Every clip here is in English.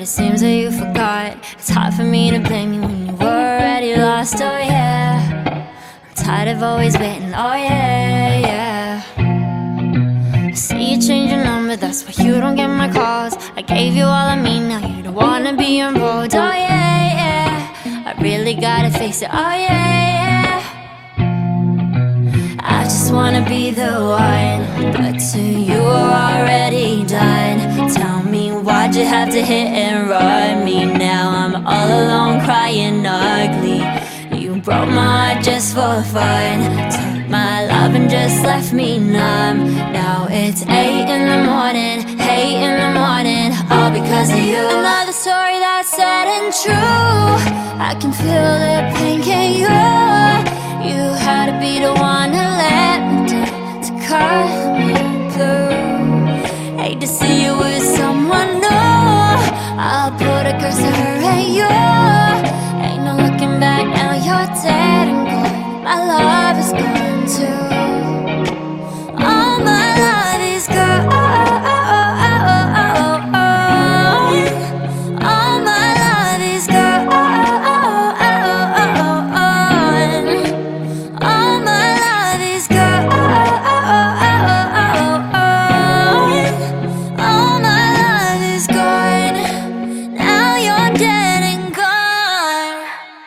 it seems that you forgot. It's hard for me to blame you when you were already lost, oh yeah. I'm tired of always waiting, oh yeah, yeah. I see you change your number, that's why you don't get my calls. I gave you all of me, now you don't wanna be involved, oh yeah, yeah. I really gotta face it, oh yeah, yeah. I just wanna be the one, but to you are already done. Tell me, why'd you have to hit and run me? Now I'm all alone crying ugly. You broke my heart just for fun, took my love and just left me numb. Now it's 8 in the morning, hate in the morning, all because of you. Another story that's sad and true. I can feel the pain, can you? You had to be the one to let me down, to cut me through. Hate to see you with someone new. I'll put a curse to her and you. Ain't no looking back, now you're dead and gone. My love is gone too. All my love is gone. All my love is gone. All my love is gone. All my love is gone. Now you're dead and gone.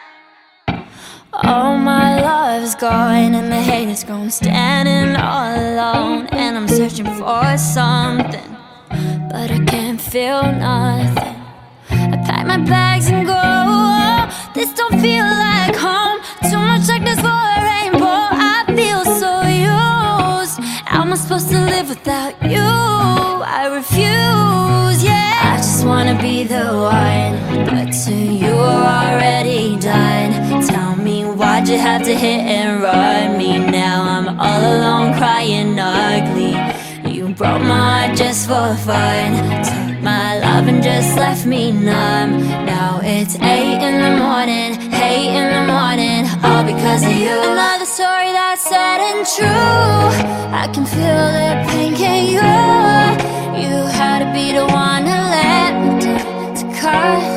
All my love is gone, and the hate is gone. Standing all alone, and I'm searching for something, but I can't feel nothing. I pack my bags and go. This don't feel like home. Too much darkness for a rainbow. I feel so used. How am I supposed to live without you? I refuse, yeah. I just wanna be the one, but to you are already done. Tell me, why'd you have to hit and run me? Now I'm all alone crying ugly. You broke my heart just for fun, took my love and just left me numb. Now it's 8 in the morning, hate in the morning, all because of you. Another story that's sad and true. I can feel the pain, can you? You had to be the one to let me down, to cut